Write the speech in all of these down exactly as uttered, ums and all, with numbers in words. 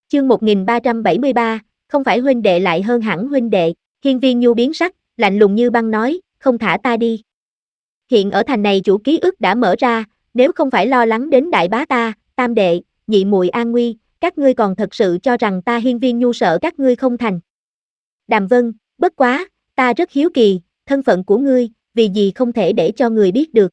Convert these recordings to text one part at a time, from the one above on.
Chương một nghìn ba trăm bảy mươi ba, không phải huynh đệ lại hơn hẳn huynh đệ. Hiên Viên Nhu biến sắc, lạnh lùng như băng nói, không thả ta đi. Hiện ở thành này chủ ký ức đã mở ra, nếu không phải lo lắng đến đại bá ta, tam đệ, nhị muội an nguy, các ngươi còn thật sự cho rằng ta Hiên Viên Nhu sợ các ngươi không thành. Đàm Vân, bất quá, ta rất hiếu kỳ, thân phận của ngươi, vì gì không thể để cho người biết được.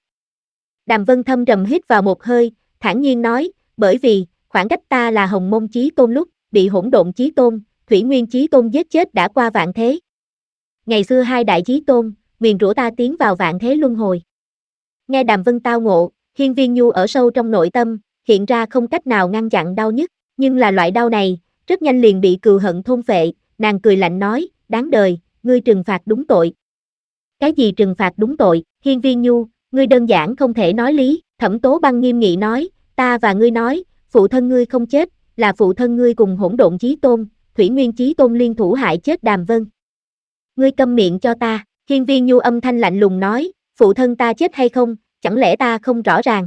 Đàm Vân thâm trầm hít vào một hơi, thản nhiên nói, bởi vì, khoảng cách ta là Hồng Môn Chí Tôn lúc, bị Hỗn Độn Chí Tôn, Thủy Nguyên Chí Tôn giết chết đã qua vạn thế. Ngày xưa hai đại chí tôn, nguyền rủa ta tiến vào vạn thế luân hồi. Nghe Đàm Vân tao ngộ, Hiên Viên Nhu ở sâu trong nội tâm, hiện ra không cách nào ngăn chặn đau nhức, nhưng là loại đau này, rất nhanh liền bị cừu hận thôn phệ, nàng cười lạnh nói, đáng đời, ngươi trừng phạt đúng tội. Cái gì trừng phạt đúng tội, Hiên Viên Nhu, ngươi đơn giản không thể nói lý, Thẩm Tố Băng nghiêm nghị nói, ta và ngươi nói, phụ thân ngươi không chết, là phụ thân ngươi cùng Hỗn Độn Chí Tôn, Thủy Nguyên Chí Tôn liên thủ hại chết Đàm Vân. Ngươi câm miệng cho ta, Hiên Viên Nhu âm thanh lạnh lùng nói, phụ thân ta chết hay không, chẳng lẽ ta không rõ ràng.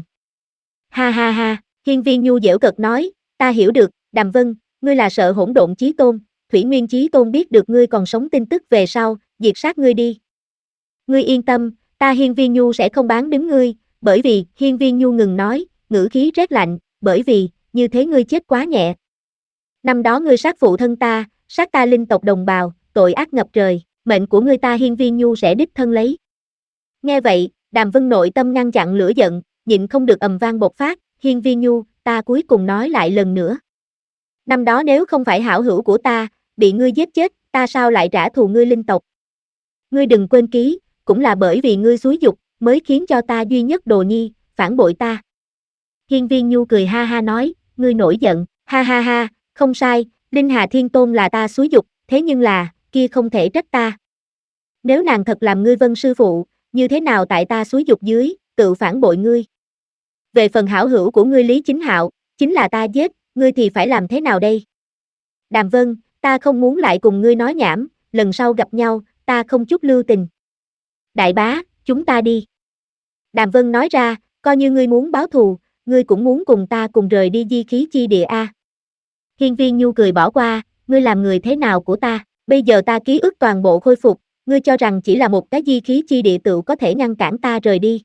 Ha ha ha, Hiên Viên Nhu giễu cợt nói, ta hiểu được, Đàm Vân, ngươi là sợ Hỗn Độn Chí Tôn, Thủy Nguyên Chí Tôn biết được ngươi còn sống tin tức về sau, diệt sát ngươi đi. Ngươi yên tâm, ta Hiên Viên Nhu sẽ không bán đứng ngươi, bởi vì, Hiên Viên Nhu ngừng nói, ngữ khí rét lạnh, bởi vì, như thế ngươi chết quá nhẹ. Năm đó ngươi sát phụ thân ta, sát ta linh tộc đồng bào, tội ác ngập trời, mệnh của ngươi ta Hiên Viên Nhu sẽ đích thân lấy. Nghe vậy, Đàm Vân nội tâm ngăn chặn lửa giận, nhịn không được ầm vang bộc phát, Hiên Viên Nhu, ta cuối cùng nói lại lần nữa. Năm đó nếu không phải hảo hữu của ta, bị ngươi giết chết, ta sao lại trả thù ngươi linh tộc. Ngươi đừng quên ký, cũng là bởi vì ngươi xúi dục, mới khiến cho ta duy nhất đồ nhi, phản bội ta. Hiên Viên Nhu cười ha ha nói, ngươi nổi giận, ha ha ha, không sai, Linh Hà Thiên Tôn là ta xúi dục, thế nhưng là, kia không thể trách ta. Nếu nàng thật làm ngươi Vân sư phụ, như thế nào tại ta xúi dục dưới, tự phản bội ngươi. Về phần hảo hữu của ngươi Lý Chính Hạo, chính là ta giết, ngươi thì phải làm thế nào đây? Đàm Vân, ta không muốn lại cùng ngươi nói nhảm, lần sau gặp nhau, ta không chút lưu tình. Đại bá, chúng ta đi. Đàm Vân nói ra, coi như ngươi muốn báo thù, ngươi cũng muốn cùng ta cùng rời đi di khí chi địa a. Hiên Viên Nhu cười bỏ qua, ngươi làm người thế nào của ta, bây giờ ta ký ức toàn bộ khôi phục, ngươi cho rằng chỉ là một cái di khí chi địa tự có thể ngăn cản ta rời đi.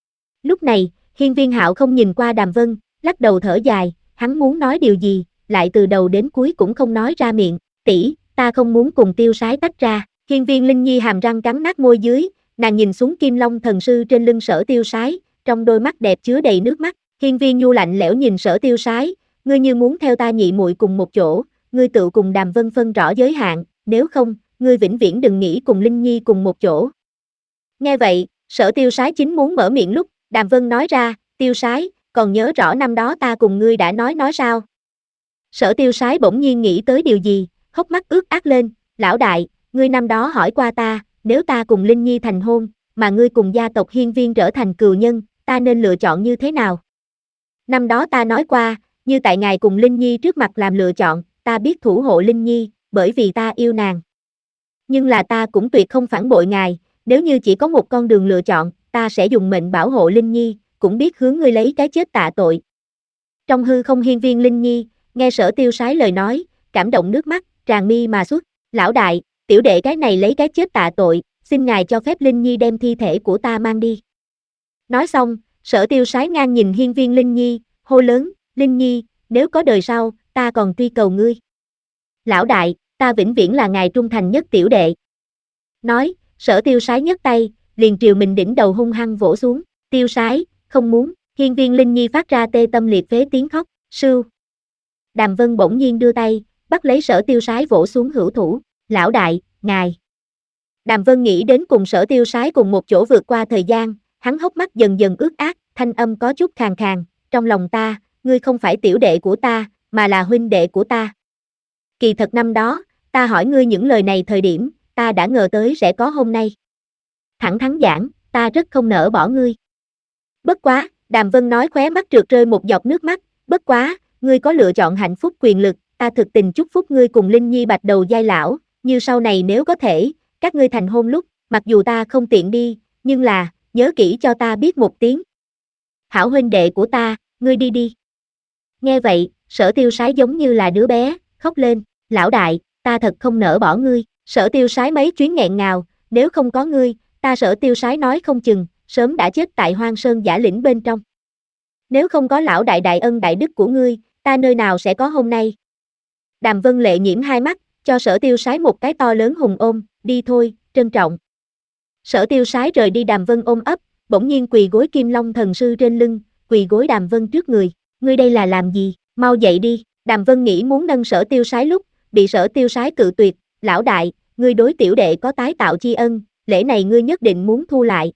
Lúc này, Hiên Viên Hạo không nhìn qua Đàm Vân, lắc đầu thở dài, hắn muốn nói điều gì, lại từ đầu đến cuối cũng không nói ra miệng, tỷ, ta không muốn cùng Tiêu Sái tách ra. Hiên Viên Linh Nhi hàm răng cắn nát môi dưới, nàng nhìn xuống Kim Long thần sư trên lưng Sở Tiêu Sái, trong đôi mắt đẹp chứa đầy nước mắt. Hiên Viên Nhu lạnh lẽo nhìn Sở Tiêu Sái, ngươi như muốn theo ta nhị muội cùng một chỗ, ngươi tự cùng Đàm Vân phân rõ giới hạn, nếu không, ngươi vĩnh viễn đừng nghĩ cùng Linh Nhi cùng một chỗ. Nghe vậy, Sở Tiêu Sái chính muốn mở miệng lúc, Đàm Vân nói ra, Tiêu Sái, còn nhớ rõ năm đó ta cùng ngươi đã nói nói sao? Sở Tiêu Sái bỗng nhiên nghĩ tới điều gì, hốc mắt ướt át lên, lão đại, ngươi năm đó hỏi qua ta, nếu ta cùng Linh Nhi thành hôn, mà ngươi cùng gia tộc Hiên Viên trở thành cừu nhân, ta nên lựa chọn như thế nào? Năm đó ta nói qua, như tại ngài cùng Linh Nhi trước mặt làm lựa chọn, ta biết thủ hộ Linh Nhi, bởi vì ta yêu nàng. Nhưng là ta cũng tuyệt không phản bội ngài, nếu như chỉ có một con đường lựa chọn, ta sẽ dùng mệnh bảo hộ Linh Nhi, cũng biết hướng ngươi lấy cái chết tạ tội. Trong hư không Hiên Viên Linh Nhi, nghe Sở Tiêu Sái lời nói, cảm động nước mắt, tràn mi mà xuất, lão đại, tiểu đệ cái này lấy cái chết tạ tội, xin ngài cho phép Linh Nhi đem thi thể của ta mang đi. Nói xong, Sở Tiêu Sái ngang nhìn Hiên Viên Linh Nhi, hô lớn, Linh Nhi, nếu có đời sau, ta còn truy cầu ngươi. Lão đại, ta vĩnh viễn là ngài trung thành nhất tiểu đệ. Nói, Sở Tiêu Sái nhấc tay, liền triều mình đỉnh đầu hung hăng vỗ xuống, Tiêu Sái, không muốn, Hiên Viên Linh Nhi phát ra tê tâm liệt phế tiếng khóc, sưu. Đàm Vân bỗng nhiên đưa tay, bắt lấy Sở Tiêu Sái vỗ xuống hữu thủ, lão đại, ngài. Đàm Vân nghĩ đến cùng Sở Tiêu Sái cùng một chỗ vượt qua thời gian, hắn hốc mắt dần dần ướt át, thanh âm có chút khàn khàn, trong lòng ta, ngươi không phải tiểu đệ của ta, mà là huynh đệ của ta. Kỳ thật năm đó, ta hỏi ngươi những lời này thời điểm, ta đã ngờ tới sẽ có hôm nay. Thẳng thắn giảng, ta rất không nỡ bỏ ngươi. Bất quá, Đàm Vân nói khóe mắt trượt rơi một giọt nước mắt, bất quá, ngươi có lựa chọn hạnh phúc quyền lực, ta thực tình chúc phúc ngươi cùng Linh Nhi bạch đầu giai lão, như sau này nếu có thể, các ngươi thành hôn lúc, mặc dù ta không tiện đi, nhưng là, nhớ kỹ cho ta biết một tiếng. Hảo huynh đệ của ta, ngươi đi đi. Nghe vậy, Sở Tiêu Sái giống như là đứa bé, khóc lên, lão đại, ta thật không nỡ bỏ ngươi, Sở Tiêu Sái mấy chuyến nghẹn ngào, nếu không có ngươi, ta Sở Tiêu Sái nói không chừng, sớm đã chết tại Hoang Sơn Giả Lĩnh bên trong. Nếu không có lão đại đại ân đại đức của ngươi, ta nơi nào sẽ có hôm nay. Đàm Vân Lệ nhiễm hai mắt, cho Sở Tiêu Sái một cái to lớn hùng ôm, đi thôi, trân trọng. Sở Tiêu Sái rời đi Đàm Vân ôm ấp, bỗng nhiên quỳ gối Kim Long thần sư trên lưng, quỳ gối Đàm Vân trước người, ngươi đây là làm gì, mau dậy đi. Đàm Vân nghĩ muốn nâng Sở Tiêu Sái lúc, bị Sở Tiêu Sái cự tuyệt, lão đại, ngươi đối tiểu đệ có tái tạo tri ân, lễ này ngươi nhất định muốn thu lại.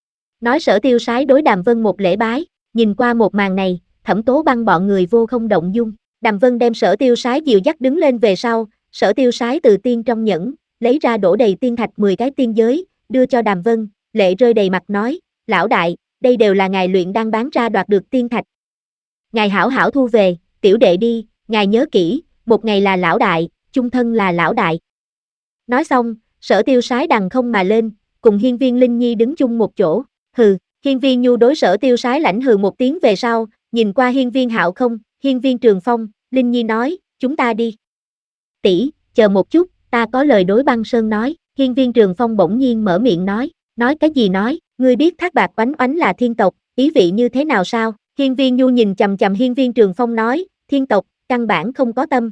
Nói Sở Tiêu Sái đối Đàm Vân một lễ bái, nhìn qua một màn này, Thẩm Tố Băng bọn người vô không động dung. Đàm Vân đem Sở Tiêu Sái dìu dắt đứng lên về sau, Sở Tiêu Sái từ tiên trong nhẫn, lấy ra đổ đầy tiên thạch mười cái tiên giới, đưa cho Đàm Vân, lệ rơi đầy mặt nói, lão đại, đây đều là ngài luyện đang bán ra đoạt được tiên thạch. Ngài hảo hảo thu về, tiểu đệ đi, ngài nhớ kỹ, một ngày là lão đại, chung thân là lão đại. Nói xong, Sở Tiêu Sái đằng không mà lên, cùng Hiên Viên Linh Nhi đứng chung một chỗ, hừ, Hiên Viên Nhu đối Sở Tiêu Sái lãnh hừ một tiếng về sau, nhìn qua Hiên Viên Hạo không, Hiên Viên Trường Phong, Linh Nhi nói, chúng ta đi. Tỷ, chờ một chút, ta có lời đối Băng Sơn nói, Hiên Viên Trường Phong bỗng nhiên mở miệng nói, nói cái gì nói, ngươi biết Thác Bạt Oánh Oánh là thiên tộc, ý vị như thế nào sao? Hiên Viên Nhu nhìn chầm chầm Hiên Viên Trường Phong nói, thiên tộc, căn bản không có tâm.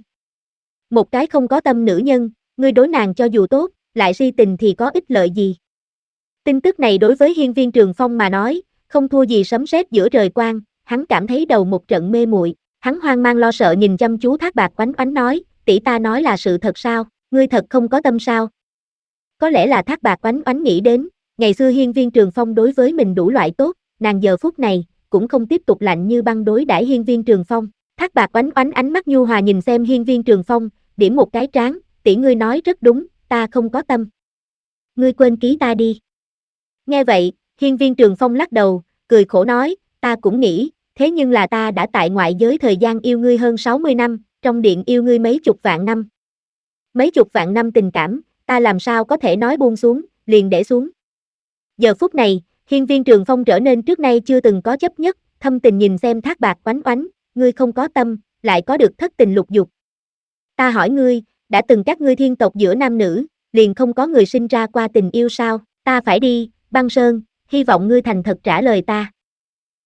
Một cái không có tâm nữ nhân, ngươi đối nàng cho dù tốt, lại si tình thì có ích lợi gì? Tin tức này đối với Hiên Viên Trường Phong mà nói, không thua gì sấm sét giữa trời quang, hắn cảm thấy đầu một trận mê muội, hắn hoang mang lo sợ nhìn chăm chú Thác Bạt Oánh Oánh nói, tỷ ta nói là sự thật sao, ngươi thật không có tâm sao? Có lẽ là Thác Bạt Oánh Oánh nghĩ đến, ngày xưa Hiên Viên Trường Phong đối với mình đủ loại tốt, nàng giờ phút này, cũng không tiếp tục lạnh như băng đối đãi Hiên Viên Trường Phong. Thác Bạt Oánh Oánh ánh mắt nhu hòa nhìn xem Hiên Viên Trường Phong, điểm một cái trán, tỷ ngươi nói rất đúng, ta không có tâm. Ngươi quên ký ta đi. Nghe vậy, Hiên Viên Trường Phong lắc đầu, cười khổ nói, ta cũng nghĩ, thế nhưng là ta đã tại ngoại giới thời gian yêu ngươi hơn sáu mươi năm, trong điện yêu ngươi mấy chục vạn năm. Mấy chục vạn năm tình cảm, ta làm sao có thể nói buông xuống, liền để xuống. Giờ phút này, Hiên Viên Trường Phong trở nên trước nay chưa từng có chấp nhất, thâm tình nhìn xem Thác Bạt Oánh Oánh, ngươi không có tâm, lại có được thất tình lục dục. Ta hỏi ngươi, đã từng các ngươi thiên tộc giữa nam nữ, liền không có người sinh ra qua tình yêu sao, ta phải đi, Băng Sơn, hy vọng ngươi thành thật trả lời ta.